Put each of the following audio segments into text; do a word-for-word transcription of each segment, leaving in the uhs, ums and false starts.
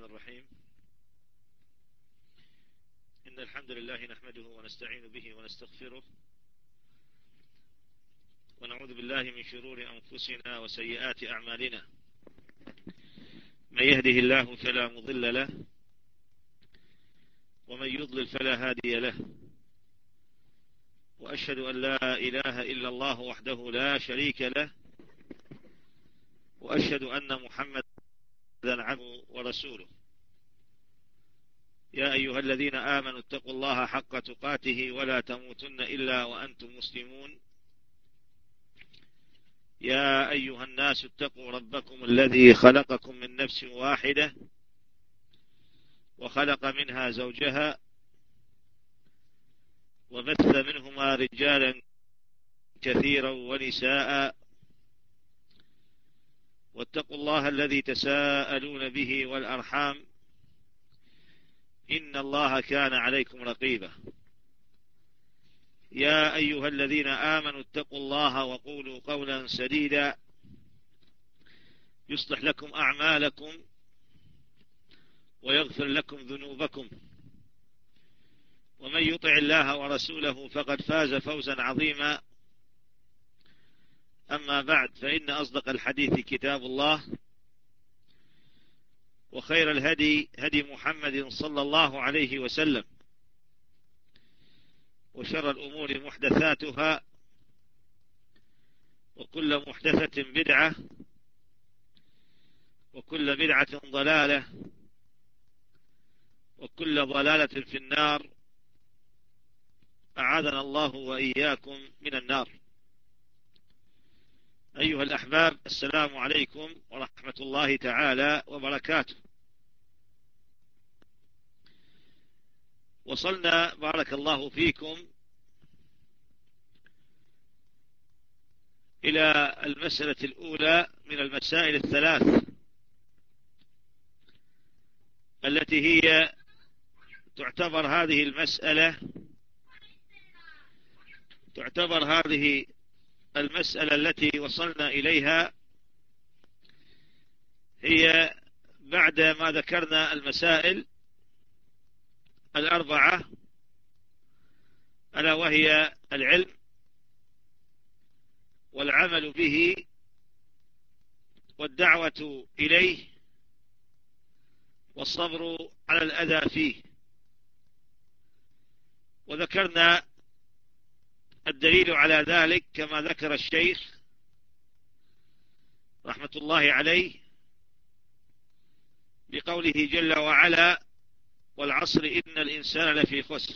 الرحيم. إن الحمد لله نحمده ونستعين به ونستغفره، ونعوذ بالله من شرور أنفسنا وسيئات أعمالنا. من يهده الله فلا مضل له، ومن يضلل فلا هادي له، وأشهد أن لا إله إلا الله وحده لا شريك له، وأشهد أن محمدا عبده ورسوله. يا أيها الذين آمنوا اتقوا الله حق تقاته ولا تموتن إلا وأنتم مسلمون. يا أيها الناس اتقوا ربكم الذي خلقكم من نفس واحدة، وخلق منها زوجها، وبث منهما رجالا كثيرا ونساء، واتقوا الله الذي تساءلون به والأرحام، إن الله كان عليكم رقيبا. يا أيها الذين آمنوا اتقوا الله وقولوا قولا سديدا يصلح لكم أعمالكم ويغفر لكم ذنوبكم، ومن يطع الله ورسوله فقد فاز فوزا عظيما. أما بعد، فإن أصدق الحديث كتاب الله، وخير الهدي هدي محمد صلى الله عليه وسلم، وشر الأمور محدثاتها، وكل محدثة بدعة، وكل بدعة ضلالة، وكل ضلالة في النار. أعاذنا الله وإياكم من النار. أيها الأحباب، السلام عليكم ورحمة الله تعالى وبركاته. وصلنا بارك الله فيكم إلى المسألة الأولى من المسائل الثلاث التي هي تعتبر هذه المسألة تعتبر هذه المسألة التي وصلنا إليها هي بعد ما ذكرنا المسائل الأربعة، ألا وهي العلم والعمل به والدعوة إليه والصبر على الأذى فيه. وذكرنا الدليل على ذلك كما ذكر الشيخ رحمة الله عليه بقوله جل وعلا: والعصر إن الإنسان لفي خسر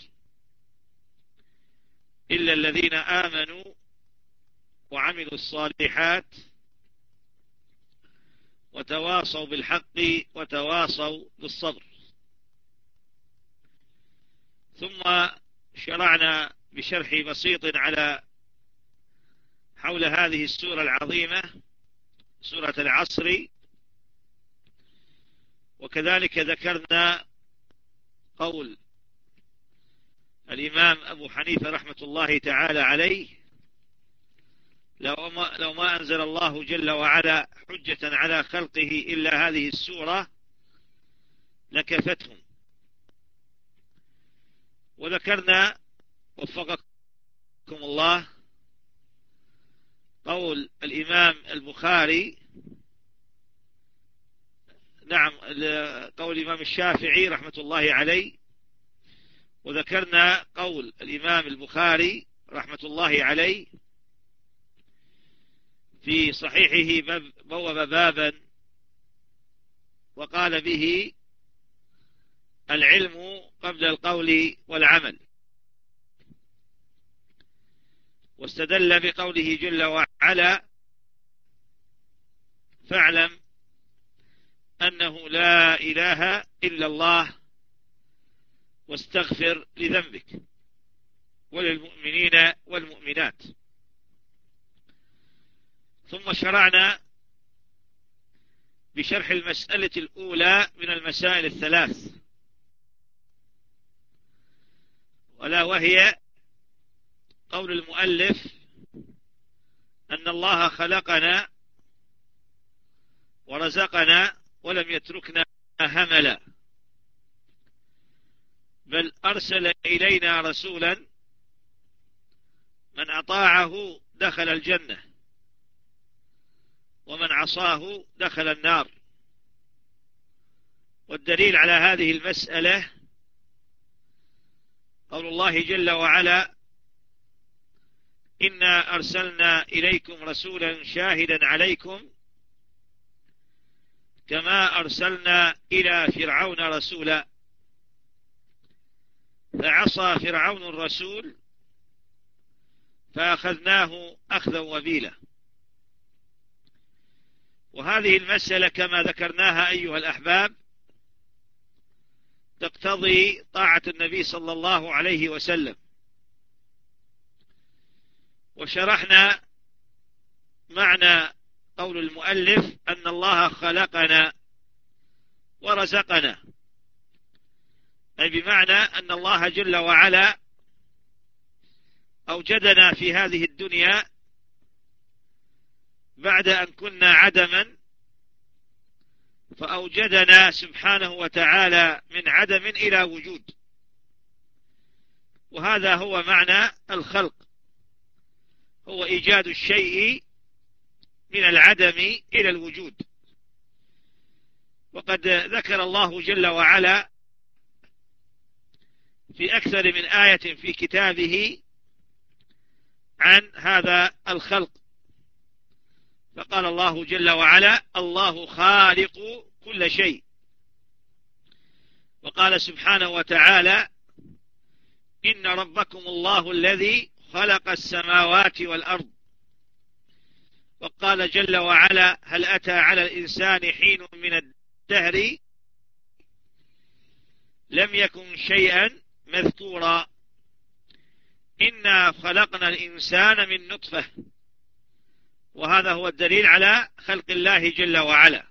إلا الذين آمنوا وعملوا الصالحات وتواصوا بالحق وتواصوا بالصبر. ثم شرعنا بشرح بسيط على حول هذه السورة العظيمة، سورة العصر. وكذلك ذكرنا قول الإمام أبو حنيفة رحمة الله تعالى عليه: لو ما, لو ما أنزل الله جل وعلا حجة على خلقه إلا هذه السورة لكفتهم. وذكرنا وفقكم الله قول الإمام البخاري، نعم قول الإمام الشافعي رحمة الله عليه. وذكرنا قول الإمام البخاري رحمة الله عليه في صحيحه بوب بابا وقال به العلم قبل القول والعمل، واستدل بقوله جل وعلا: فاعلم أنه لا إله إلا الله واستغفر لذنبك وللمؤمنين والمؤمنات. ثم شرعنا بشرح المسألة الأولى من المسائل الثلاث، ولا وهي قول المؤلف: أن الله خلقنا ورزقنا ولم يتركنا هملا، بل أرسل إلينا رسولا من أطاعه دخل الجنة ومن عصاه دخل النار. والدليل على هذه المسألة قول الله جل وعلا: إنا أرسلنا إليكم رسولا شاهدا عليكم كما أرسلنا إلى فرعون رسولا فعصى فرعون الرسول فأخذناه أخذا وبيلا. وهذه المسألة كما ذكرناها أيها الأحباب تقتضي طاعة النبي صلى الله عليه وسلم. وشرحنا معنى قول المؤلف أن الله خلقنا ورزقنا، أي بمعنى أن الله جل وعلا أوجدنا في هذه الدنيا بعد أن كنا عدما، فأوجدنا سبحانه وتعالى من عدم إلى وجود، وهذا هو معنى الخلق، هو إيجاد الشيء من العدم إلى الوجود. وقد ذكر الله جل وعلا في أكثر من آية في كتابه عن هذا الخلق، فقال الله جل وعلا: الله خالق كل شيء. وقال سبحانه وتعالى: إن ربكم الله الذي خلق السماوات والأرض. وقال جل وعلا: هل أتى على الإنسان حين من الدهر لم يكن شيئا مذكورا إنا خلقنا الإنسان من نطفة. وهذا هو الدليل على خلق الله جل وعلا.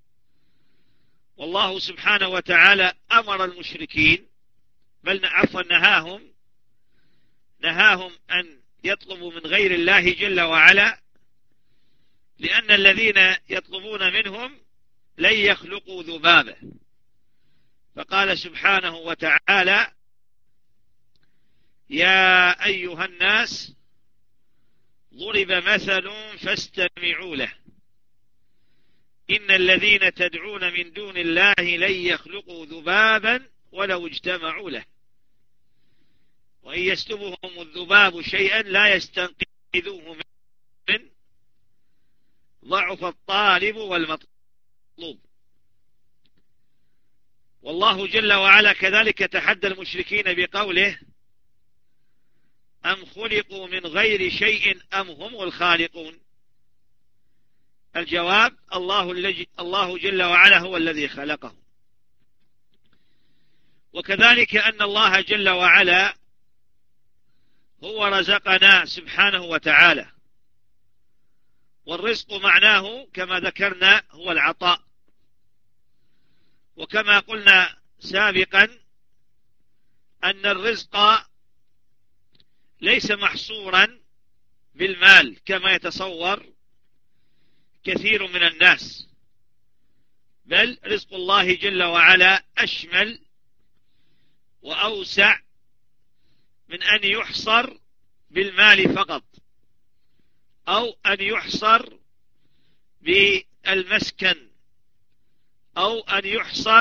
والله سبحانه وتعالى أمر المشركين، بل عفوا نهاهم نهاهم أن يطلبوا من غير الله جل وعلا، لأن الذين يطلبون منهم لن يخلقوا ذبابة. فقال سبحانه وتعالى: يا أيها الناس ضرب مثل فاستمعوا له إن الذين تدعون من دون الله لن يخلقوا ذبابا ولو اجتمعوا له وإن يسلبهم الذباب شيئا لا يستنقذوه من ضعف الطالب والمطلوب. والله جل وعلا كذلك تحدى المشركين بقوله: أم خلقوا من غير شيء أم هم الخالقون. الجواب: الله, الله جل وعلا هو الذي خلقهم. وكذلك أن الله جل وعلا هو رزقنا سبحانه وتعالى، والرزق معناه كما ذكرنا هو العطاء. وكما قلنا سابقا أن الرزق ليس محصورا بالمال كما يتصور كثير من الناس، بل رزق الله جل وعلا أشمل وأوسع من أن يحصر بالمال فقط، أو أن يحصر بالمسكن، أو أن يحصر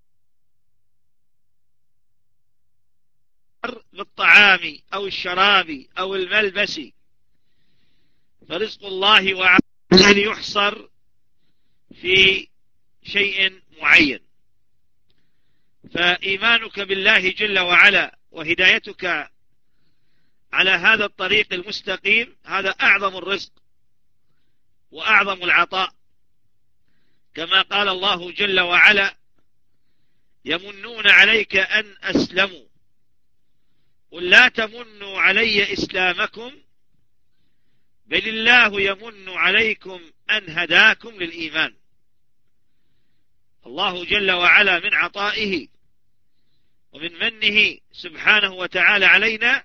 بالطعام أو الشراب أو الملبس. فرزق الله وعلا أن يحصر في شيء معين. فإيمانك بالله جل وعلا وهدايتك على هذا الطريق المستقيم هذا أعظم الرزق وأعظم العطاء، كما قال الله جل وعلا: يمنون عليك أن أسلموا قل لا تمنوا علي إسلامكم بل الله يمن عليكم أن هداكم للإيمان. الله جل وعلا من عطائه ومن منه سبحانه وتعالى علينا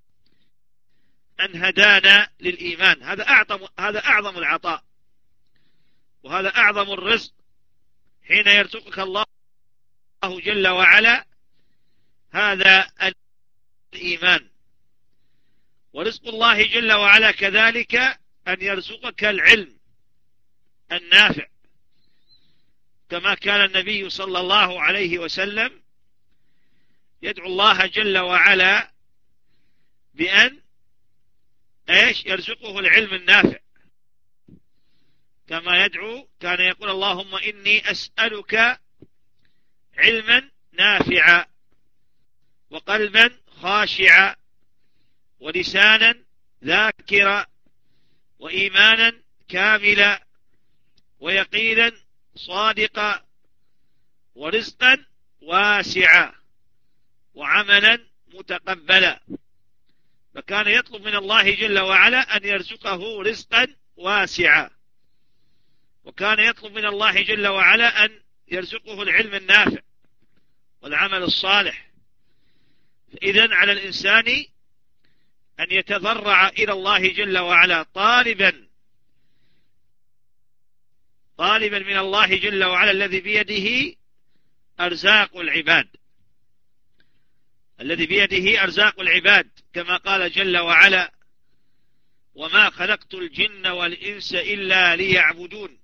أن هدانا للإيمان. هذا أعظم هذا أعظم العطاء، وهذا أعظم الرزق. حين يرزقك الله جل وعلا هذا الإيمان. ورزق الله جل وعلا كذلك أن يرزقك العلم النافع، كما كان النبي صلى الله عليه وسلم يدعو الله جل وعلا بأن ايش يرزقه العلم النافع، كما يدعو كان يقول اللهم إني أسألك علما نافعا وقلبا خاشعا ولسانا ذاكرا وإيمانا كاملا ويقينا صادقا ورزقا واسعا وعملا متقبلا. فكان يطلب من الله جل وعلا أن يرزقه رزقا واسعا، وكان يطلب من الله جل وعلا أن يرزقه العلم النافع والعمل الصالح. إذن على الإنسان أن يتضرع إلى الله جل وعلا طالبا طالبا من الله جل وعلا الذي بيده أرزاق العباد الذي بيده أرزاق العباد كما قال جل وعلا وما خلقت الجن والإنس إلا ليعبدون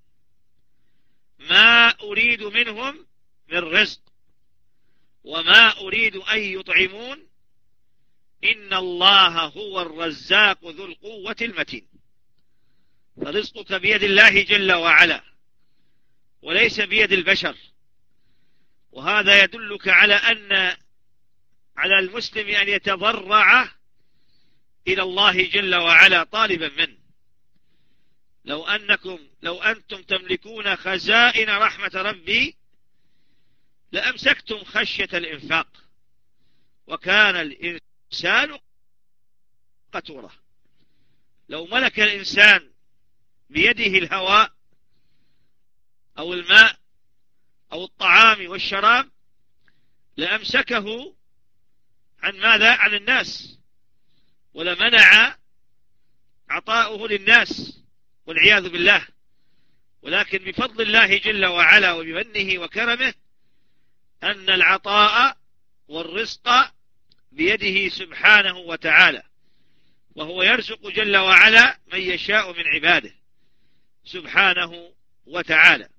ما أريد منهم من رزق وما أريد أن يطعمون إن الله هو الرزاق ذو القوة المتين. فرزقك بيد الله جل وعلا وليس بيد البشر، وهذا يدلك على أن على المسلم أن يتضرع إلى الله جل وعلا طالبا منه. لو أنكم لو أنتم تملكون خزائن رحمة ربي لأمسكتم خشية الإنفاق، وكان الإنسان قتورا. لو ملك الإنسان بيده الهواء أو الماء أو الطعام والشراب لأمسكه عن ماذا؟ عن الناس، ولمنع عطاؤه للناس والعياذ بالله. ولكن بفضل الله جل وعلا وبمنه وكرمه أن العطاء والرزق بيده سبحانه وتعالى، وهو يرزق جل وعلا من يشاء من عباده سبحانه وتعالى.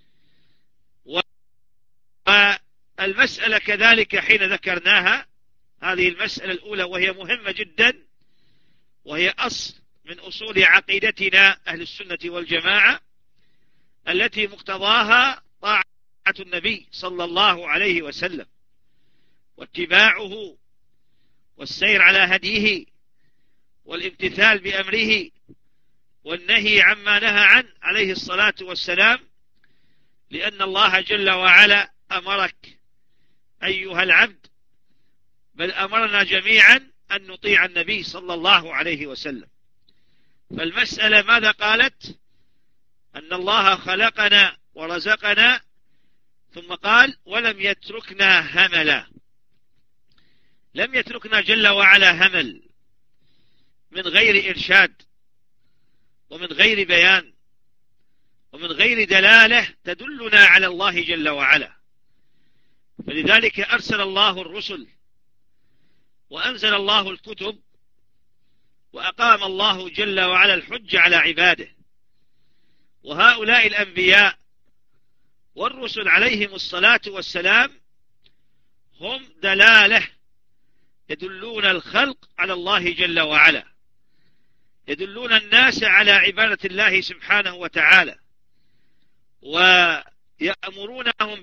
والمسألة كذلك حين ذكرناها هذه المسألة الأولى وهي مهمة جدا، وهي أصل من أصول عقيدتنا أهل السنة والجماعة التي مقتضاها طاعة النبي صلى الله عليه وسلم واتباعه والسير على هديه والامتثال بأمره والنهي عما نهى عنه عليه الصلاة والسلام، لأن الله جل وعلا أمرك أيها العبد، بل أمرنا جميعا أن نطيع النبي صلى الله عليه وسلم. فالمسألة ماذا قالت؟ أن الله خلقنا ورزقنا ثم قال ولم يتركنا هملا. لم يتركنا جل وعلا همل من غير إرشاد ومن غير بيان ومن غير دلالة تدلنا على الله جل وعلا. فلذلك أرسل الله الرسل وأنزل الله الكتب وأقام الله جل وعلا الحج على عباده. وهؤلاء الأنبياء والرسل عليهم الصلاة والسلام هم دلالة يدلون الخلق على الله جل وعلا، يدلون الناس على عبادة الله سبحانه وتعالى، ويأمرونهم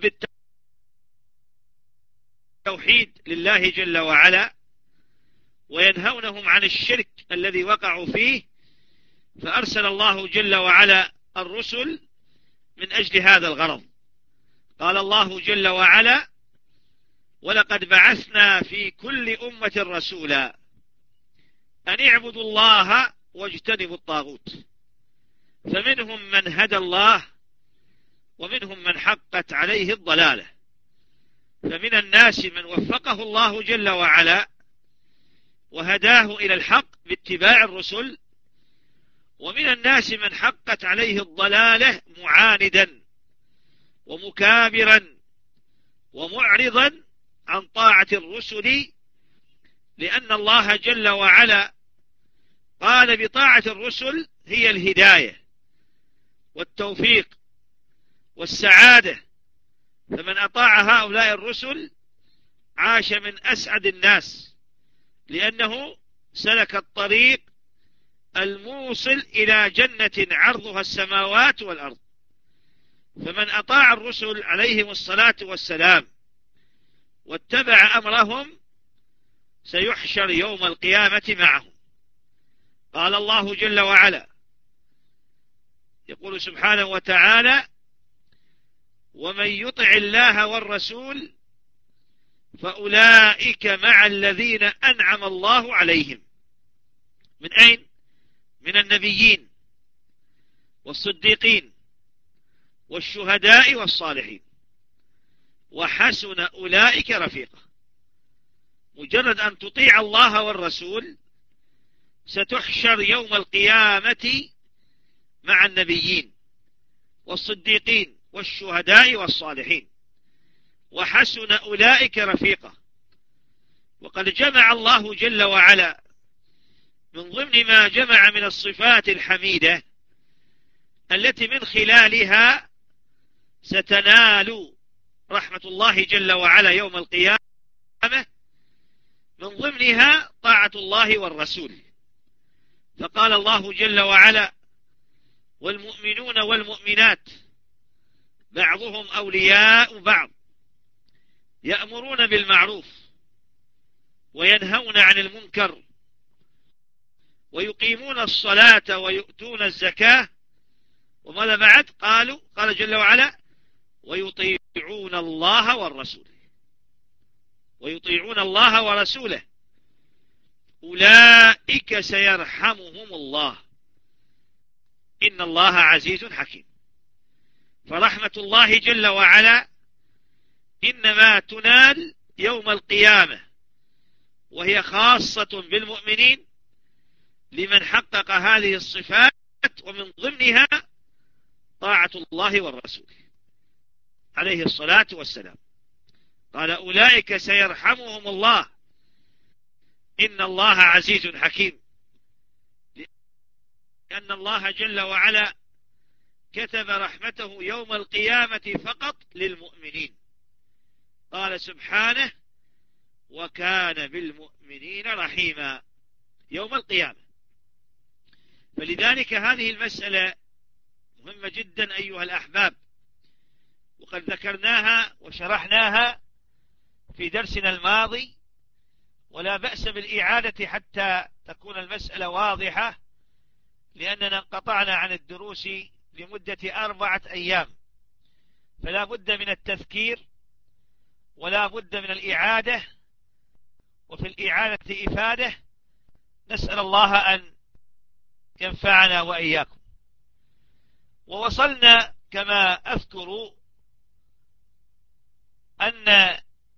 بالتوحيد لله جل وعلا، وينهونهم عن الشرك الذي وقعوا فيه. فأرسل الله جل وعلا الرسل من أجل هذا الغرض. قال الله جل وعلا ولقد بعثنا في كل أمة رسولا أن اعبدوا الله واجتنبوا الطاغوت، فمنهم من هدى الله ومنهم من حقت عليه الضلالة. فمن الناس من وفقه الله جل وعلا وهداه إلى الحق باتباع الرسل، ومن الناس من حقت عليه الضلالة معاندا ومكابرا ومعرضا عن طاعة الرسل، لأن الله جل وعلا قال بطاعة الرسل هي الهداية والتوفيق والسعادة، فمن أطاع هؤلاء الرسل عاش من أسعد الناس، لأنه سلك الطريق الموصل إلى جنة عرضها السماوات والأرض. فمن أطاع الرسل عليهم الصلاة والسلام واتبع أمرهم سيحشر يوم القيامة معهم. قال الله جل وعلا، يقول سبحانه وتعالى: ومن يطع الله والرسول فأولئك مع الذين أنعم الله عليهم. من أين؟ من النبيين والصديقين والشهداء والصالحين، وحسن أولئك رفيقا. مجرد أن تطيع الله والرسول ستحشر يوم القيامة مع النبيين والصديقين والشهداء والصالحين، وحسن أولئك رفيقا. وقد جمع الله جل وعلا من ضمن ما جمع من الصفات الحميدة التي من خلالها ستنال رحمة الله جل وعلا يوم القيامة، من ضمنها طاعة الله والرسول. فقال الله جل وعلا: والمؤمنون والمؤمنات بعضهم أولياء بعض يأمرون بالمعروف وينهون عن المنكر ويقيمون الصلاة ويؤتون الزكاة. وماذا بعد؟ قالوا قال جل وعلا: ويطيعون الله والرسول ويطيعون الله ورسوله أولئك سيرحمهم الله إن الله عزيز حكيم. فرحمة الله جل وعلا إنما تنال يوم القيامة، وهي خاصة بالمؤمنين لمن حقق هذه الصفات، ومن ضمنها طاعة الله والرسول عليه الصلاة والسلام. قال: أولئك سيرحمهم الله إن الله عزيز حكيم، لأن الله جل وعلا كتب رحمته يوم القيامة فقط للمؤمنين. قال سبحانه: وكان بالمؤمنين رحيما يوم القيامة. فلذلك هذه المسألة مهمة جدا أيها الأحباب، وقد ذكرناها وشرحناها في درسنا الماضي، ولا بأس بالإعادة حتى تكون المسألة واضحة، لأننا انقطعنا عن الدروس لمدة أربعة أيام، فلا بد من التذكير ولا بد من الإعادة، وفي الإعادة إفادة. نسأل الله أن ينفعنا وإياكم. ووصلنا كما أذكر أن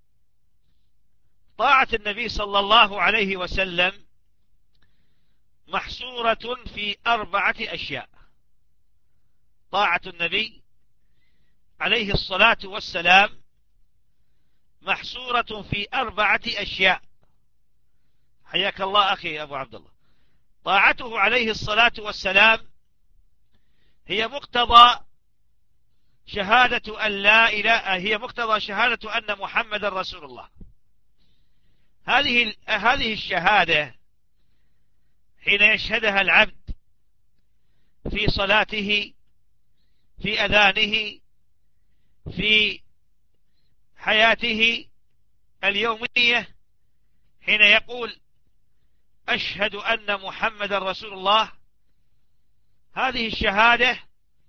طاعة النبي صلى الله عليه وسلم محصورة في أربعة أشياء. طاعة النبي عليه الصلاة والسلام محصورة في أربعة أشياء. حياك الله أخي أبو عبد الله. طاعته عليه الصلاة والسلام هي مقتضى شهادة أن لا إله هي مقتضى شهادة أن محمد رسول الله. هذه هذه الشهادة حين يشهدها العبد في صلاته، في أذانه، في حياته اليومية، حين يقول أشهد أن محمد رسول الله، هذه الشهادة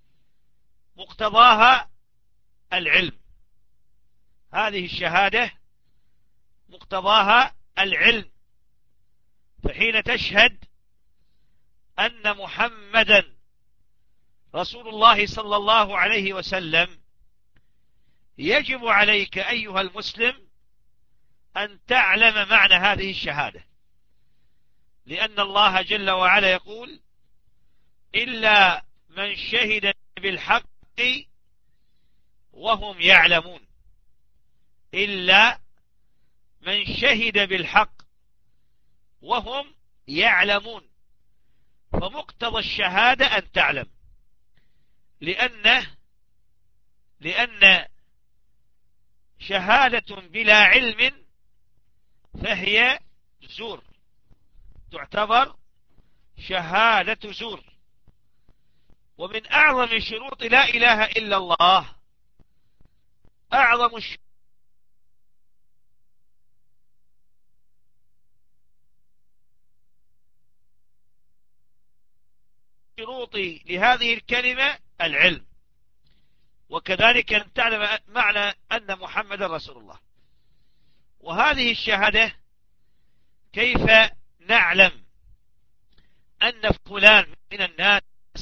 مقتضاها العلم. هذه الشهادة مقتضاها العلم. فحين تشهد أن محمدا رسول الله صلى الله عليه وسلم، يجب عليك أيها المسلم أن تعلم معنى هذه الشهادة، لأن الله جل وعلا يقول: إلا من شهد بالحق وهم يعلمون. إلا من شهد بالحق وهم يعلمون. فمقتضى الشهادة أن تعلم، لأن لأن شهادة بلا علم فهي زور، تعتبر شهادة زور. ومن أعظم شروط لا إله إلا الله، أعظم الشروط لهذه الكلمة العلم، وكذلك أن تعلم معنى أن محمد رسول الله. وهذه الشهادة كيف نعلم أن فلان من الناس،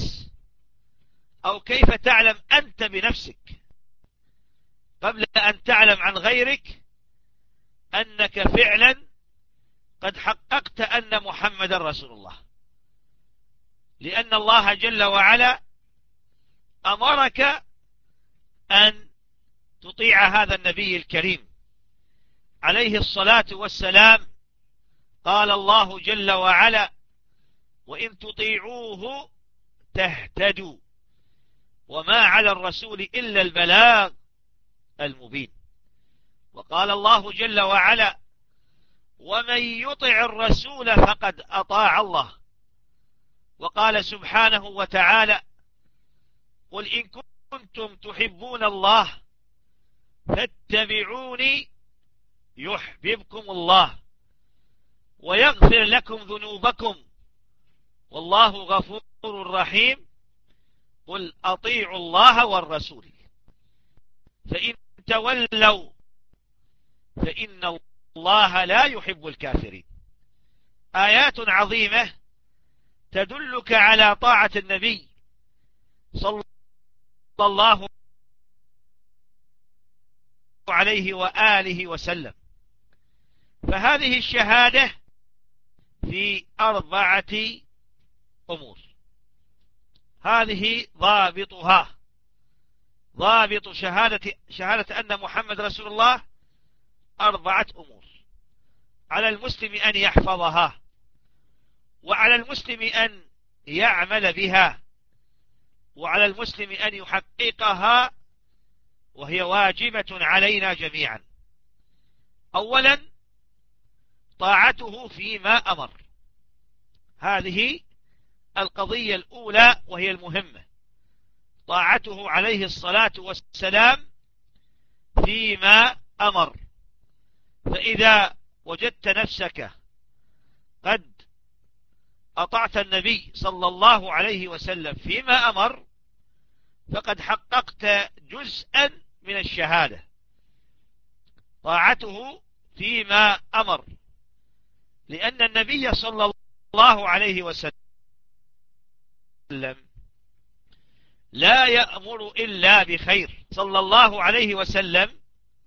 أو كيف تعلم أنت بنفسك قبل أن تعلم عن غيرك أنك فعلا قد حققت أن محمد رسول الله؟ لأن الله جل وعلا أمرك أن تطيع هذا النبي الكريم عليه الصلاة والسلام. قال الله جل وعلا: وإن تطيعوه تهتدوا وما على الرسول إلا البلاغ المبين. وقال الله جل وعلا: ومن يطع الرسول فقد أطاع الله. وقال سبحانه وتعالى: قل إن كنتم تحبون الله فاتبعوني يحببكم الله ويغفر لكم ذنوبكم والله غفور رحيم. قل أطيعوا الله والرسول فإن تولوا فإن الله لا يحب الكافرين. آيات عظيمة تدلك على طاعة النبي صلى الله عليه وآله وسلم. فهذه الشهادة في أربعة أمور، هذه ضابطها. ضابط شهادة, شهادة أن محمد رسول الله أربعة أمور، على المسلم أن يحفظها، وعلى المسلم أن يعمل بها، وعلى المسلم أن يحققها، وهي واجبة علينا جميعا. أولا طاعته فيما أمر، هذه القضية الأولى وهي المهمة، طاعته عليه الصلاة والسلام فيما أمر. فإذا وجدت نفسك قد أطعت النبي صلى الله عليه وسلم فيما أمر فقد حققت جزءا من الشهادة، طاعته فيما أمر، لأن النبي صلى الله عليه وسلم لا يأمر إلا بخير. صلى الله عليه وسلم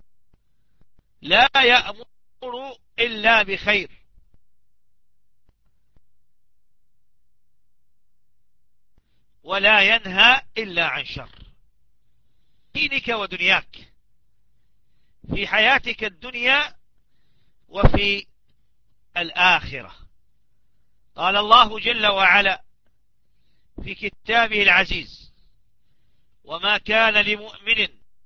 لا يأمر إلا بخير، ولا ينهى إلا عن شر، دينك ودنياك، في حياتك الدنيا وفي الآخرة. قال الله جل وعلا في كتابه العزيز: وما كان لمؤمن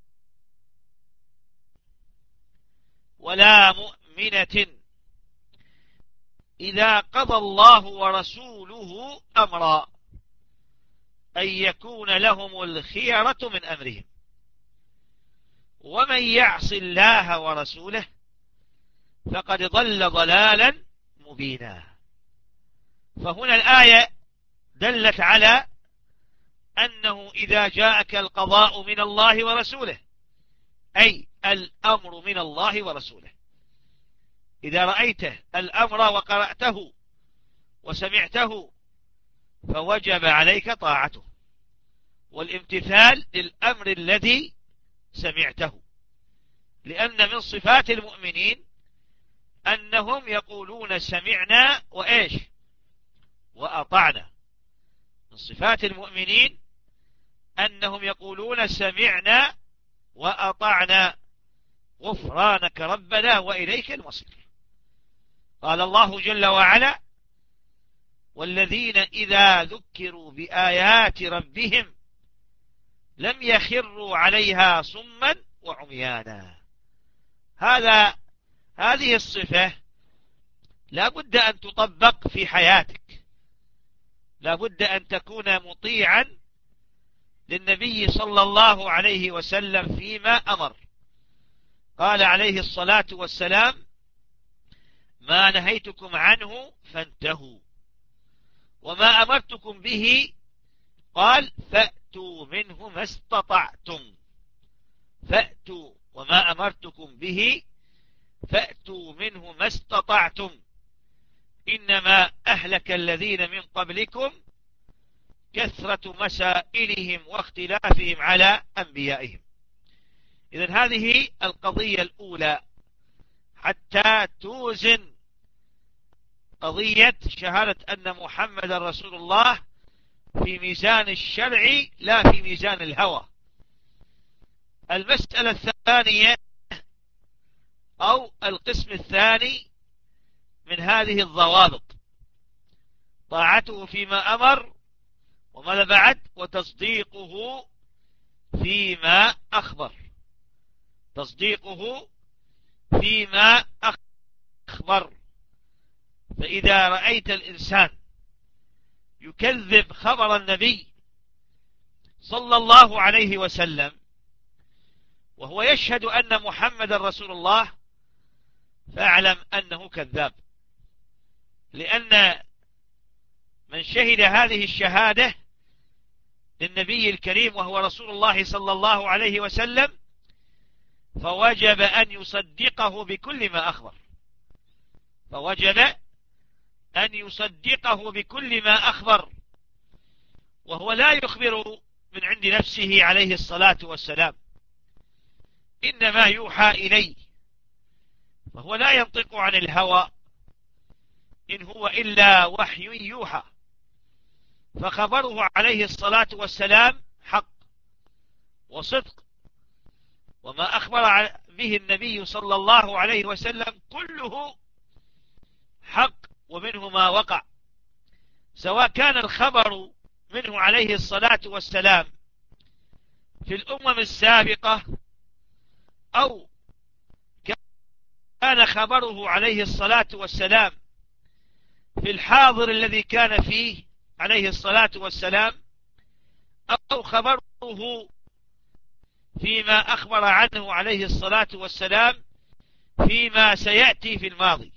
ولا مؤمنة إذا قضى الله ورسوله أمرا أن يكون لهم الخيرة من أمرهم ومن يعص الله ورسوله فقد ضل ضلالا مبينا. فهنا الآية دلت على أنه إذا جاءك القضاء من الله ورسوله، أي الأمر من الله ورسوله، إذا رأيته الأمر وقرأته وسمعته فوجب عليك طاعته والامتثال للأمر الذي سمعته، لأن من صفات المؤمنين أنهم يقولون سمعنا وإيش وأطعنا. من صفات المؤمنين أنهم يقولون سمعنا وأطعنا غفرانك ربنا وإليك المصير. قال الله جل وعلا: والذين إذا ذكروا بآيات ربهم لم يخروا عليها صما وعميانا. هذا هذه الصفة لا بد أن تطبق في حياتك، لا بد أن تكون مطيعا للنبي صلى الله عليه وسلم فيما أمر. قال عليه الصلاة والسلام: ما نهيتكم عنه فانتهوا، وما أمرتكم به قال فأتوا منه ما استطعتم. فأتوا، وما أمرتكم به فأتوا منه ما استطعتم، إنما أهلك الذين من قبلكم كثرة مسائلهم واختلافهم على أنبيائهم. إذن هذه القضية الأولى حتى توزن قضية شهادة أن محمد رسول الله في ميزان الشرع لا في ميزان الهوى. المسألة الثانية أو القسم الثاني من هذه الضوابط طاعته فيما أمر، وماذا بعد؟ وتصديقه فيما أخبر. تصديقه فيما أخبر. فإذا رأيت الإنسان يكذب خبر النبي صلى الله عليه وسلم وهو يشهد أن محمد رسول الله، فاعلم أنه كذاب، لأن من شهد هذه الشهادة للنبي الكريم وهو رسول الله صلى الله عليه وسلم فوجب أن يصدقه بكل ما أخبر. فوجب أن يصدقه بكل ما أخبر، وهو لا يخبر من عند نفسه عليه الصلاة والسلام، إنما يوحى إليه، فهو لا ينطق عن الهوى، إن هو إلا وحي يوحى. فخبره عليه الصلاة والسلام حق وصدق، وما أخبر به النبي صلى الله عليه وسلم كله حق، ومنه ما وقع، سواء كان الخبر منه عليه الصلاة والسلام في الأمم السابقة أو كان خبره عليه الصلاة والسلام في الحاضر الذي كان فيه عليه الصلاة والسلام، أو خبره فيما أخبر عنه عليه الصلاة والسلام فيما سيأتي في الماضي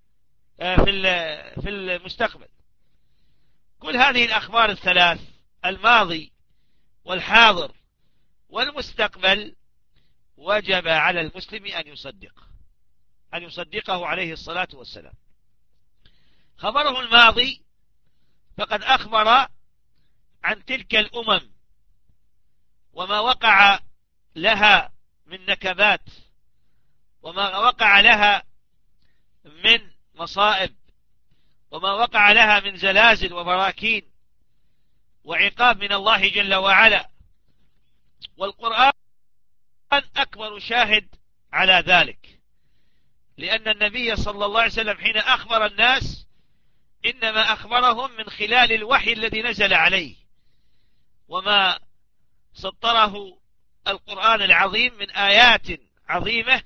في المستقبل. كل هذه الأخبار الثلاث، الماضي والحاضر والمستقبل، وجب على المسلم أن يصدق أن يصدقه عليه الصلاة والسلام. خبره الماضي فقد أخبر عن تلك الأمم وما وقع لها من نكبات، وما وقع لها من مصائب، وما وقع لها من زلازل وبراكين وعقاب من الله جل وعلا. والقرآن أكبر شاهد على ذلك، لأن النبي صلى الله عليه وسلم حين أخبر الناس إنما أخبرهم من خلال الوحي الذي نزل عليه، وما سطره القرآن العظيم من آيات عظيمة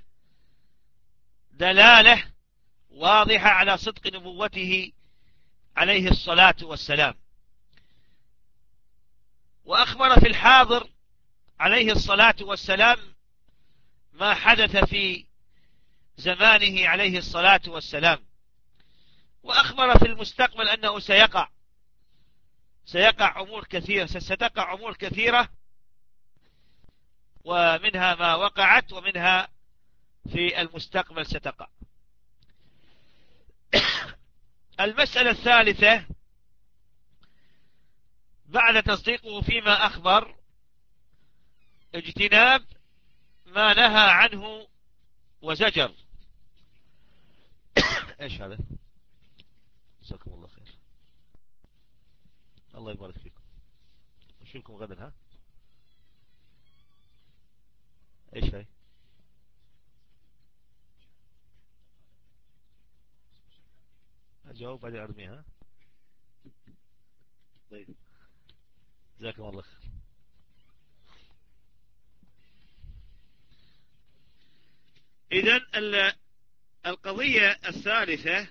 دلالة واضحة على صدق نبوته عليه الصلاة والسلام. وأخبر في الحاضر عليه الصلاة والسلام ما حدث في زمانه عليه الصلاة والسلام، وأخبر في المستقبل أنه سيقع سيقع أمور كثيرة ستقع أمور كثيرة، ومنها ما وقعت ومنها في المستقبل ستقع. المسألة الثالثة بعد تصديقه فيما أخبر اجتناب ما نهى عنه وزجر. ايش هذا؟ جزاكم الله خير، الله يبارك فيكم. نشوفكم غدا. ها ايش هاي؟ جاوب بعدين أرميها. طيب جزاكم الله خير. إذن القضية الثالثة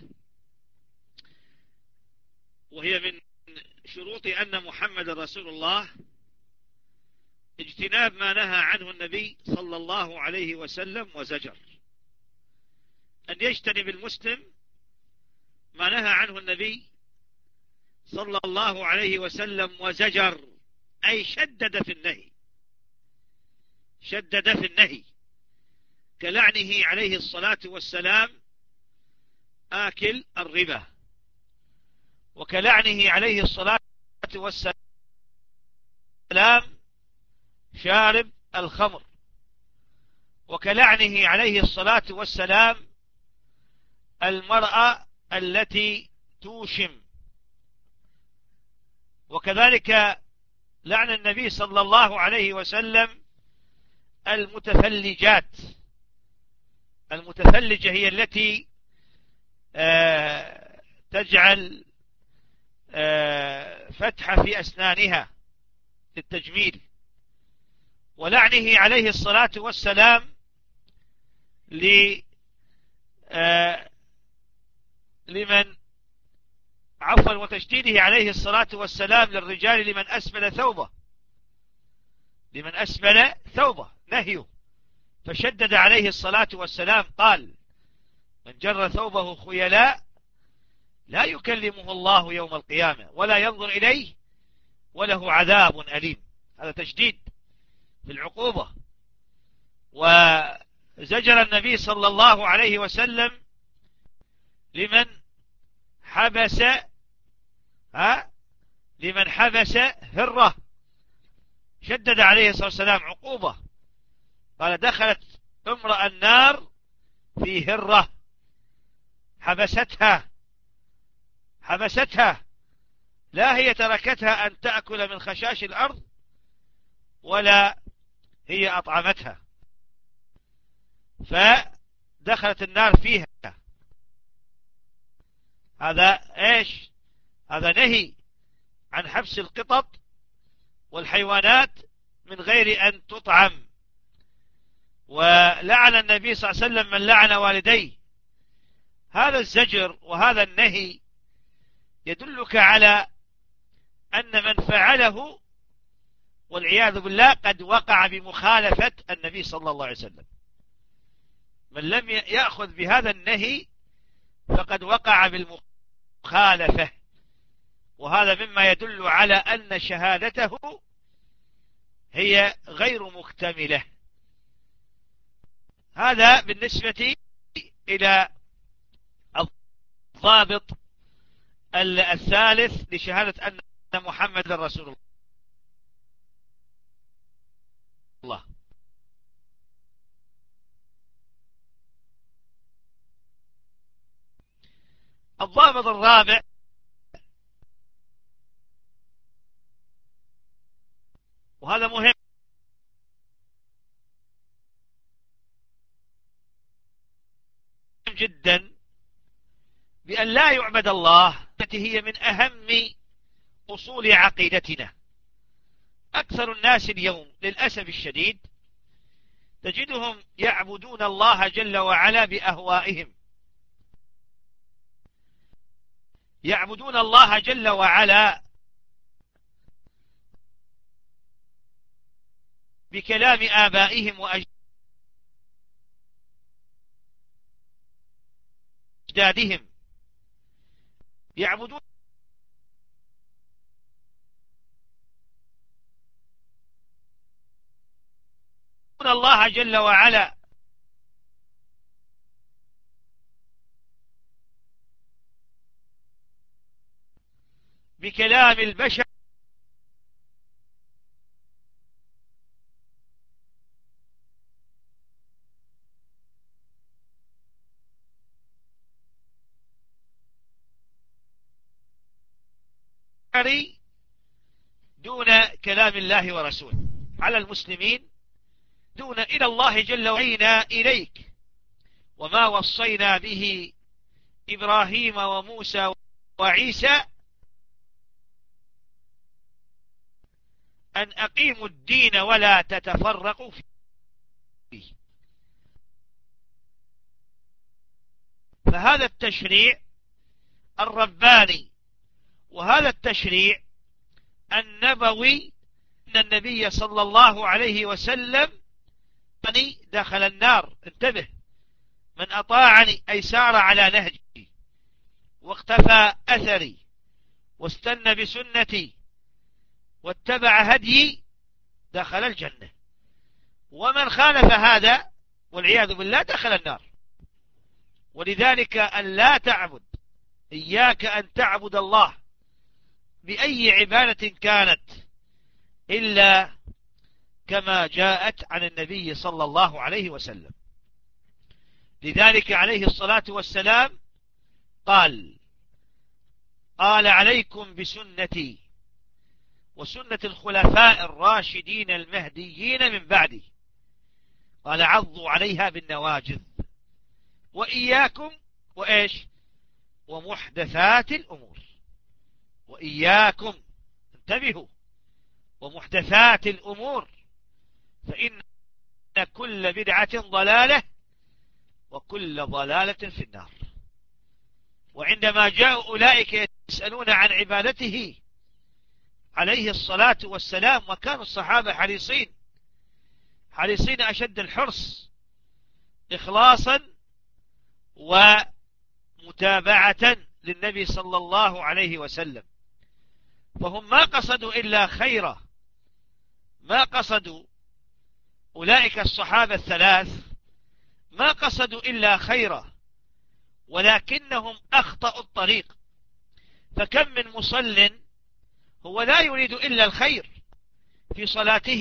وهي من شروط أن محمد رسول الله اجتناب ما نهى عنه النبي صلى الله عليه وسلم وزجر. أن يجتنب المسلم ما نهى عنه النبي صلى الله عليه وسلم وزجر، أي شدد في النهي، شدد في النهي، كلعنه عليه الصلاة والسلام آكل الربا، وكلعنه عليه الصلاة والسلام شارب الخمر، وكلعنه عليه الصلاة والسلام المرأة التي توشم، وكذلك لعن النبي صلى الله عليه وسلم المتفلجات. المتفلجة هي التي آه تجعل آه فتحة في أسنانها للتجميل، ولعنه عليه الصلاة والسلام ل آه لمن عفوا وتشديده عليه الصلاة والسلام للرجال لمن أسبل ثوبه، لمن أسبل ثوبه نهيه، فشدد عليه الصلاة والسلام قال: من جر ثوبه خيلاء لا يكلمه الله يوم القيامة ولا ينظر إليه وله عذاب أليم. هذا تشديد في العقوبة. وزجر النبي صلى الله عليه وسلم لمن حبس ها لمن حبس هرة، شدد عليه الصلاة والسلام عقوبة، قال: دخلت امرأة النار في هرة حبستها حبستها لا هي تركتها أن تأكل من خشاش الأرض ولا هي أطعمتها، فدخلت النار فيها. هذا إيش؟ هذا نهي عن حبس القطط والحيوانات من غير أن تطعم. ولعن النبي صلى الله عليه وسلم من لعن والديه. هذا الزجر وهذا النهي يدلك على أن من فعله والعياذ بالله قد وقع بمخالفة النبي صلى الله عليه وسلم. من لم يأخذ بهذا النهي فقد وقع بالمخالفة، وهذا مما يدل على أن شهادته هي غير مكتملة. هذا بالنسبة إلى الضابط الثالث لشهادة أن محمد رسول الله. الضابط الرابع وهذا مهم جدا، بأن لا يعبد الله، التي هي من أهم أصول عقيدتنا. أكثر الناس اليوم للأسف الشديد تجدهم يعبدون الله جل وعلا بأهوائهم، يعبدون الله جل وعلا بكلام آبائهم وأجدادهم، يعبدون الله جل وعلا بكلام البشر دون كلام الله ورسوله. على المسلمين دون إلى الله جل وعلا إليك وما وصينا به إبراهيم وموسى وعيسى أن أقيموا الدين ولا تتفرقوا فيه. فهذا التشريع الرباني وهذا التشريع النبوي أن النبي صلى الله عليه وسلم دخل النار. انتبه، من أطاعني أي سار على نهجي واقتفى أثري واستنى بسنتي واتبع هديي دخل الجنة، ومن خالف هذا والعياذ بالله دخل النار. ولذلك أن لا تعبد، إياك أن تعبد الله بأي عبادة كانت إلا كما جاءت عن النبي صلى الله عليه وسلم. لذلك عليه الصلاة والسلام قال قال عليكم بسنتي وسنة الخلفاء الراشدين المهديين من بعدي، قال عضوا عليها بالنواجذ، وإياكم وإيش ومحدثات الأمور، وإياكم انتبهوا ومحدثات الأمور، فإن كل بدعة ضلالة وكل ضلالة في النار. وعندما جاءوا أولئك يسألون عن عبادته عليه الصلاة والسلام، وكانوا الصحابة حريصين حريصين أشد الحرص إخلاصا ومتابعة للنبي صلى الله عليه وسلم، فهم ما قصدوا إلا خيرا، ما قصدوا أولئك الصحابة الثلاث ما قصدوا إلا خيرا، ولكنهم أخطأوا الطريق. فكم من مصل هو لا يريد إلا الخير في صلاته،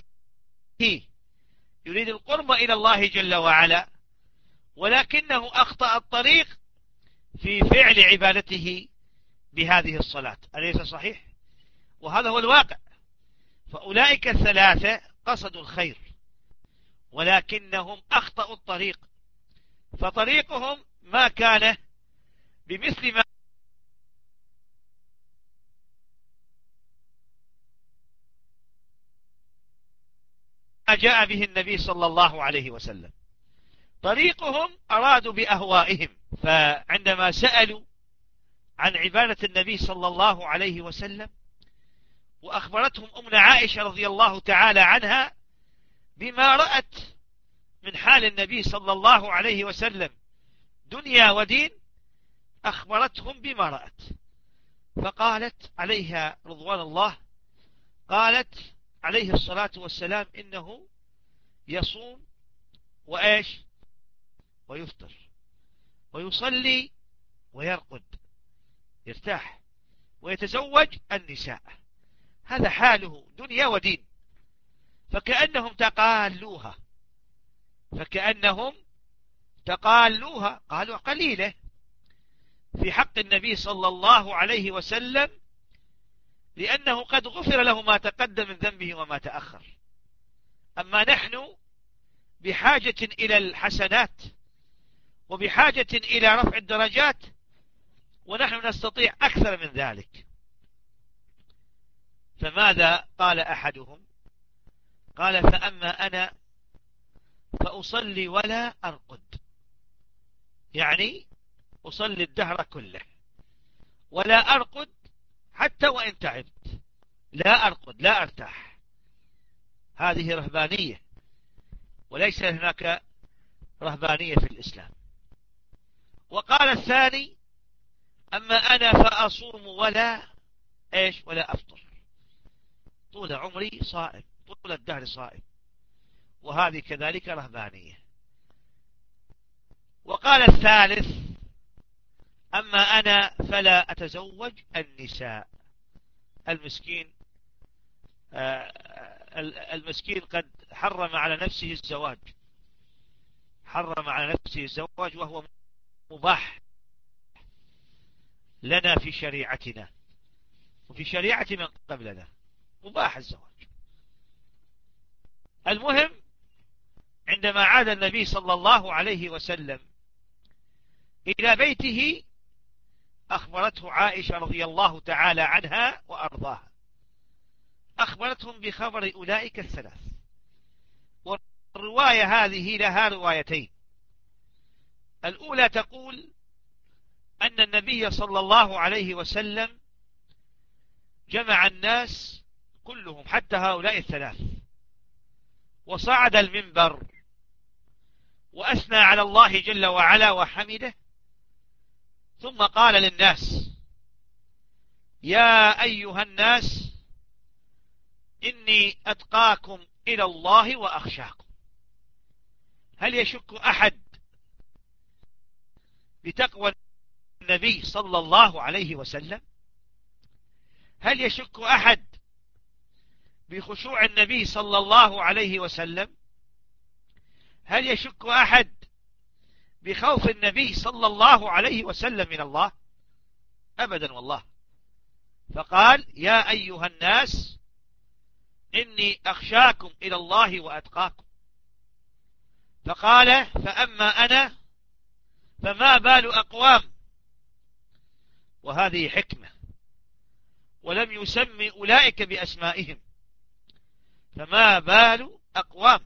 يريد القرب إلى الله جل وعلا، ولكنه أخطأ الطريق في فعل عبادته بهذه الصلاة. أليس صحيح؟ وهذا هو الواقع. فأولئك الثلاثة قصدوا الخير ولكنهم أخطأوا الطريق، فطريقهم ما كان بمثل ما جاء به النبي صلى الله عليه وسلم. طريقهم أرادوا بأهوائهم، فعندما سألوا عن عبادة النبي صلى الله عليه وسلم وأخبرتهم أمنا عائشة رضي الله تعالى عنها بما رأت من حال النبي صلى الله عليه وسلم دنيا ودين، أخبرتهم بما رأت، فقالت عليها رضوان الله، قالت عليه الصلاة والسلام إنه يصوم وإيش ويفطر ويصلي ويرقد، يرتاح ويتزوج النساء، هذا حاله دنيا ودين. فكأنهم تقالوها فكأنهم تقالوها قالوا قليلة في حق النبي صلى الله عليه وسلم، لأنه قد غفر له ما تقدم من ذنبه وما تأخر. أما نحن بحاجة إلى الحسنات وبحاجة إلى رفع الدرجات، ونحن نستطيع أكثر من ذلك. فماذا قال أحدهم؟ قال فأما أنا فأصلي ولا أرقد، يعني أصلي الدهر كله ولا أرقد حتى وإن تعبت، لا أرقد لا أرتاح. هذه رهبانية، وليس هناك رهبانية في الإسلام. وقال الثاني أما أنا فأصوم ولا إيش ولا أفطر، طول عمري صائم، طول الدهر صائم، وهذه كذلك رهبانية. وقال الثالث أما أنا فلا أتزوج النساء. المسكين المسكين قد حرم على نفسه الزواج، حرم على نفسه الزواج وهو مباح لنا في شريعتنا وفي شريعة من قبلنا، مباح الزواج. المهم عندما عاد النبي صلى الله عليه وسلم إلى بيته أخبرته عائشة رضي الله تعالى عنها وأرضاها، أخبرتهم بخبر أولئك الثلاث. والرواية هذه لها روايتين. الأولى تقول أن النبي صلى الله عليه وسلم جمع الناس كلهم حتى هؤلاء الثلاث، وصعد المنبر وأثنى على الله جل وعلا وحمده، ثم قال للناس: يا أيها الناس إني أتقاكم إلى الله وأخشاكم. هل يشك أحد بتقوى النبي صلى الله عليه وسلم؟ هل يشك أحد بخشوع النبي صلى الله عليه وسلم؟ هل يشك أحد بخوف النبي صلى الله عليه وسلم من الله؟ أبدا والله. فقال: يا أيها الناس إني أخشاكم إلى الله وأتقاكم. فقال: فأما أنا فما بال أقوام، وهذه حكمة، ولم يسمي أولئك بأسمائهم، فما بال أقوام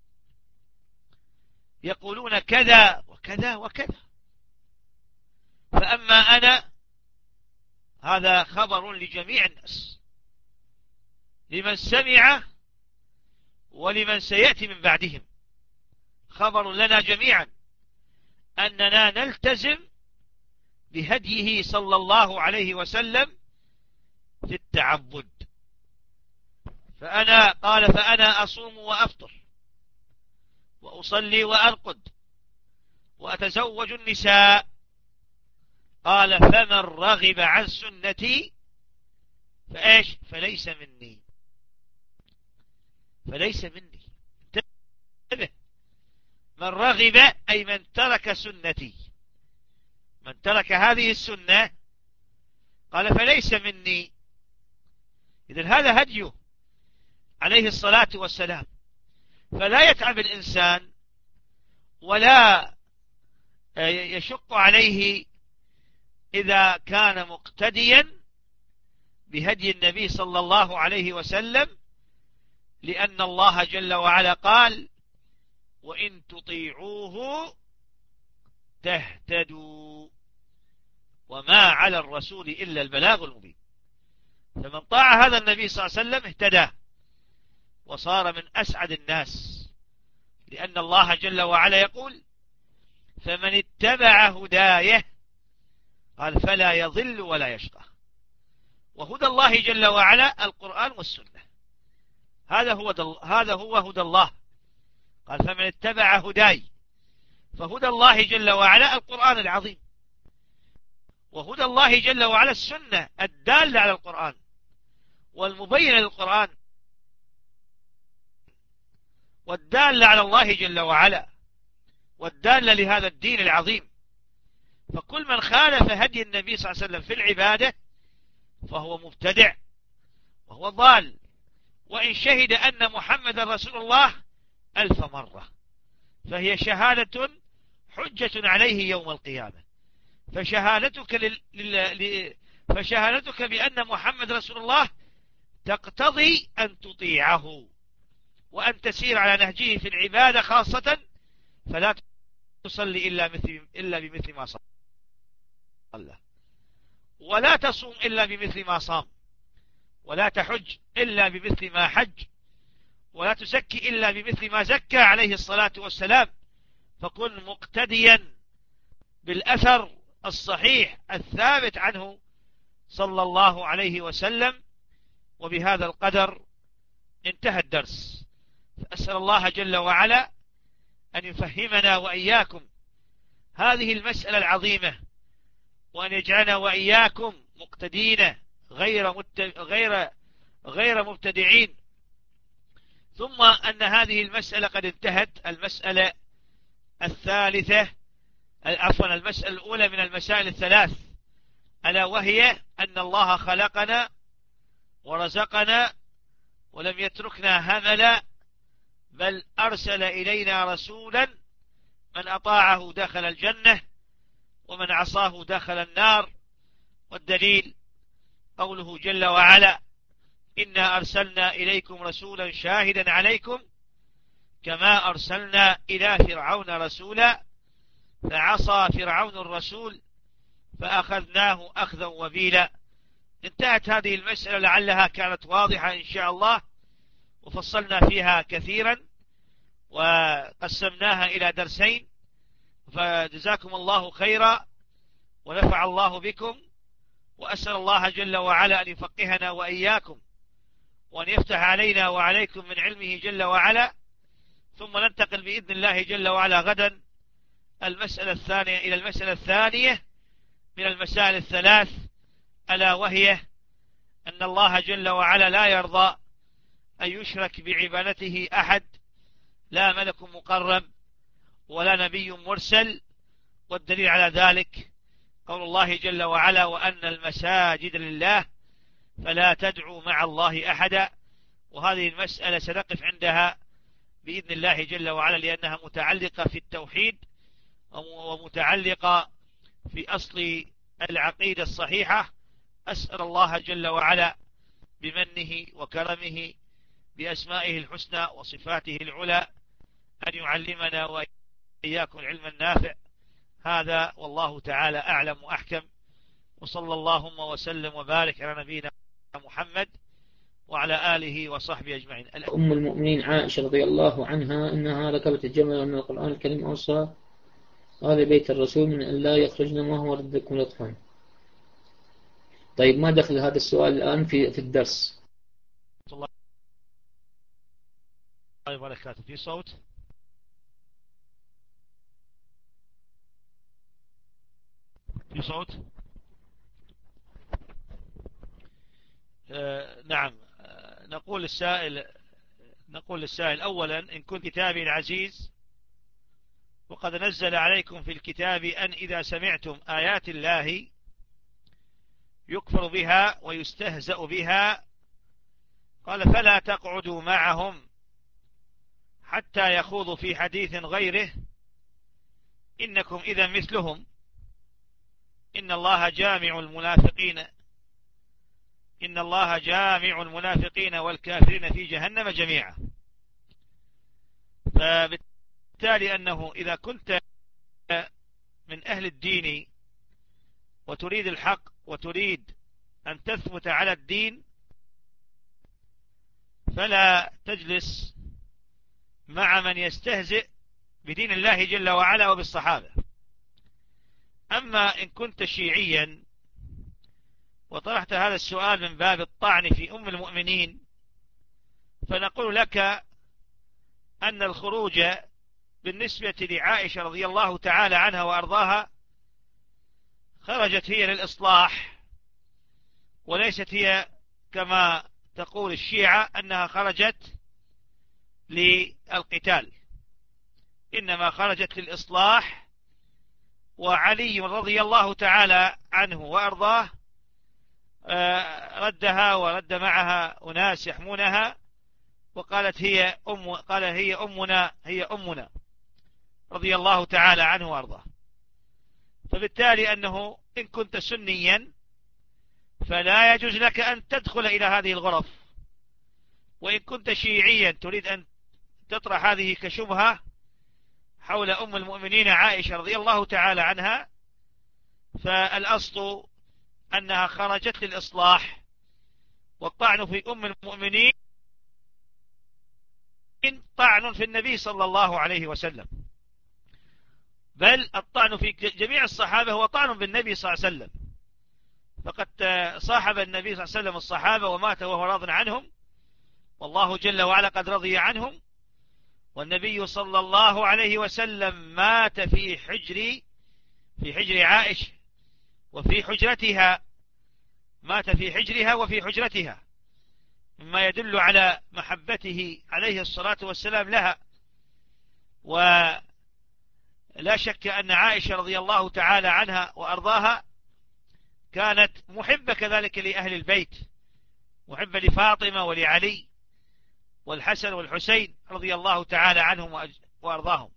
يقولون كذا وكذا وكذا، فأما أنا هذا خبر لجميع الناس، لمن سمع ولمن سيأتي من بعدهم، خبر لنا جميعا أننا نلتزم بهديه صلى الله عليه وسلم في التعبد. فأنا قال: فأنا أصوم وأفطر وأصلي وأرقد وأتزوج النساء. قال: فمن رغب عن سنتي فإيش؟ فليس مني. فليس مني. انتبه، من رغب أي من ترك سنتي، من ترك هذه السنة قال فليس مني. إذن هذا هديه عليه الصلاة والسلام. فلا يتعب الإنسان ولا يشق عليه إذا كان مقتديا بهدي النبي صلى الله عليه وسلم، لأن الله جل وعلا قال: وإن تطيعوه تهتدوا وما على الرسول إلا البلاغ المبين. فمن طاع هذا النبي صلى الله عليه وسلم اهتدى وصار من أسعد الناس، لأن الله جل وعلا يقول: فمن اتبع هدايه قال فلا يضل ولا يشقى. وهدى الله جل وعلا القرآن والسنة، هذا هو هذا هو هدى الله. قال: فمن اتبع هداي، فهدى الله جل وعلا القرآن العظيم، وهدى الله جل وعلا السنة الدالة على القرآن والمبينة للقرآن والدالة على الله جل وعلا والدالة لهذا الدين العظيم. فكل من خالف هدي النبي صلى الله عليه وسلم في العبادة فهو مبتدع وهو ضال، وإن شهد أن محمد رسول الله ألف مرة فهي شهادة حجة عليه يوم القيامة. فشهادتك, لل... لل... فشهادتك بأن محمد رسول الله تقتضي أن تطيعه وأن تسير على نهجه في العبادة خاصة، فلا تصلي إلا, مثل... إلا بمثل ما صلى، ولا تصوم إلا بمثل ما صام، ولا تحج إلا بمثل ما حج، ولا تزكي إلا بمثل ما زكى عليه الصلاة والسلام. فكن مقتديا بالأثر الصحيح الثابت عنه صلى الله عليه وسلم. وبهذا القدر انتهى الدرس. فأسأل الله جل وعلا أن يفهمنا وإياكم هذه المسألة العظيمة، وأن يجعلنا وإياكم مقتدين غير غير غير مبتدعين. ثم أن هذه المسألة قد انتهت. المسألة الثالثة عفوا المسألة الأولى من المسائل الثلاث، ألا وهي أن الله خلقنا ورزقنا ولم يتركنا هملا، بل أرسل إلينا رسولا من أطاعه دخل الجنة ومن عصاه دخل النار. والدليل قوله جل وعلا: إنا أرسلنا إليكم رسولا شاهدا عليكم كما أرسلنا إلى فرعون رسولا فعصى فرعون الرسول فأخذناه أخذا وبيلا. انتهت هذه المسألة، لعلها كانت واضحة إن شاء الله، وفصلنا فيها كثيرا وقسمناها إلى درسين، فجزاكم الله خيرا ونفع الله بكم، وأسأل الله جل وعلا أن يفقهنا وإياكم وأن يفتح علينا وعليكم من علمه جل وعلا. ثم ننتقل بإذن الله جل وعلا غدا المسألة الثانية إلى المسألة الثانية من المسائل الثلاث، ألا وهي أن الله جل وعلا لا يرضى أن يشرك بعبادته أحد، لا ملك مقرب ولا نبي مرسل. والدليل على ذلك قول الله جل وعلا: وأن المساجد لله فلا تدعوا مع الله أحدا. وهذه المسألة سنقف عندها بإذن الله جل وعلا، لأنها متعلقة في التوحيد ومتعلقة في أصل العقيدة الصحيحة. أسأل الله جل وعلا بمنه وكرمه بأسمائه الحسنى وصفاته العلى أن يعلمنا وإياكم العلم النافع. هذا والله تعالى أعلم وأحكم، وصلى اللهم وسلم وبارك على نبينا محمد وعلى آله وصحبه أجمعين. أم المؤمنين عائشة رضي الله عنها أنها ركبت الجمل أن القرآن الكريم أوصى آل بيت الرسول من أن لا يخرجن وهو ردكم لطفا. طيب، ما دخل هذا السؤال الآن في في الدرس؟ الله وبركاته. في صوت؟ في صوت؟ آه نعم. آه نقول للسائل نقول للسائل أولا: إن كنت كتابي العزيز وقد نزل عليكم في الكتاب أن إذا سمعتم آيات الله يكفر بها ويستهزأ بها، قال: فلا تقعدوا معهم حتى يخوضوا في حديث غيره إنكم إذا مثلهم إن الله جامع المنافقين إن الله جامع المنافقين والكافرين في جهنم جميعا. فبالتالي أنه إذا كنت من أهل الدين وتريد الحق وتريد أن تثبت على الدين، فلا تجلس مع من يستهزئ بدين الله جل وعلا وبالصحابة. أما إن كنت شيعيا وطرحت هذا السؤال من باب الطعن في أم المؤمنين، فنقول لك أن الخروج بالنسبة لعائشة رضي الله تعالى عنها وأرضاها خرجت هي للإصلاح، وليست هي كما تقول الشيعة أنها خرجت للقتال، إنما خرجت للإصلاح. وعلي رضي الله تعالى عنه وأرضاه ردها ورد معها أناس يحمونها، وقالت هي أم قال هي أمنا هي أمنا رضي الله تعالى عنه وأرضاه. فبالتالي أنه إن كنت سنيا فلا يجوز لك أن تدخل إلى هذه الغرف، وإن كنت شيعيا تريد أن تطرح هذه كشبهة حول أم المؤمنين عائشة رضي الله تعالى عنها، فالأصل أنها خرجت للإصلاح. والطعن في أم المؤمنين طعن في النبي صلى الله عليه وسلم، بل الطعن في جميع الصحابة هو طعن بالنبي صلى الله عليه وسلم. فقد صاحب النبي صلى الله عليه وسلم الصحابة ومات وهو راض عنهم، والله جل وعلا قد رضي عنهم. والنبي صلى الله عليه وسلم مات في حجر في حجر عائشة وفي حجرتها، مات في حجرها وفي حجرتها، مما يدل على محبته عليه الصلاة والسلام لها. ولا شك أن عائشة رضي الله تعالى عنها وأرضاها كانت محبة كذلك لأهل البيت، محبة لفاطمة ولعلي والحسن والحسين رضي الله تعالى عنهم وأرضاهم.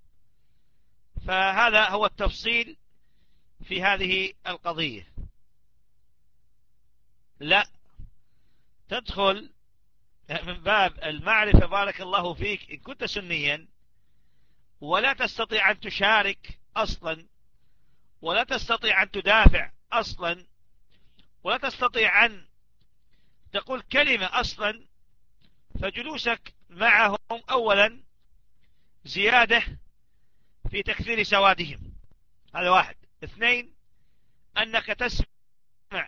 فهذا هو التفصيل في هذه القضية. لا، تدخل من باب المعرفة بارك الله فيك إن كنت سنيا ولا تستطيع أن تشارك أصلا، ولا تستطيع أن تدافع أصلا، ولا تستطيع أن تقول كلمة أصلا، فجلوسك معهم أولا زيادة في تكثير سوادهم، هذا واحد. اثنين، أنك تسمع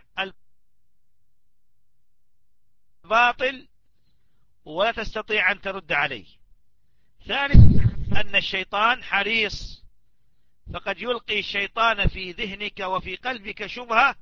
الباطل ولا تستطيع أن ترد عليه. ثالث، أن الشيطان حريص، فقد يلقي الشيطان في ذهنك وفي قلبك شبهة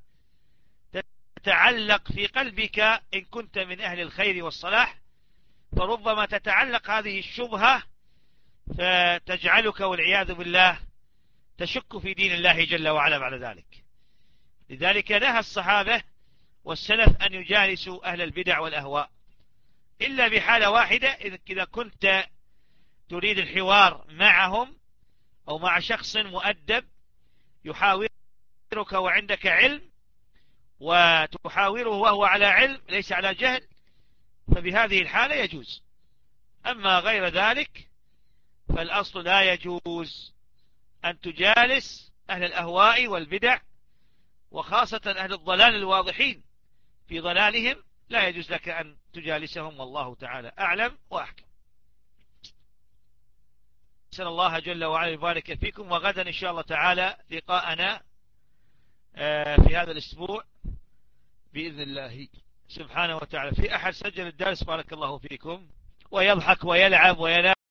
تتعلق في قلبك إن كنت من أهل الخير والصلاح، فربما تتعلق هذه الشبهة فتجعلك والعياذ بالله تشك في دين الله جل وعلا بعد ذلك. لذلك نهى الصحابة والسلف أن يجالسوا أهل البدع والأهواء إلا بحالة واحدة، إذا كنت تريد الحوار معهم أو مع شخص مؤدب يحاورك وعندك علم وتحاوره وهو على علم ليس على جهل، فبهذه الحالة يجوز. أما غير ذلك فالأصل لا يجوز أن تجالس أهل الأهواء والبدع، وخاصة أهل الضلال الواضحين في ضلالهم لا يجوز لك أن تجالسهم، والله تعالى أعلم وأحكم. أسأل الله جل وعلا يبارك فيكم، وغدا إن شاء الله تعالى لقاءنا في هذا الأسبوع بإذن الله سبحانه وتعالى. في أحد سجل الدرس بارك الله فيكم ويضحك ويلعب وينام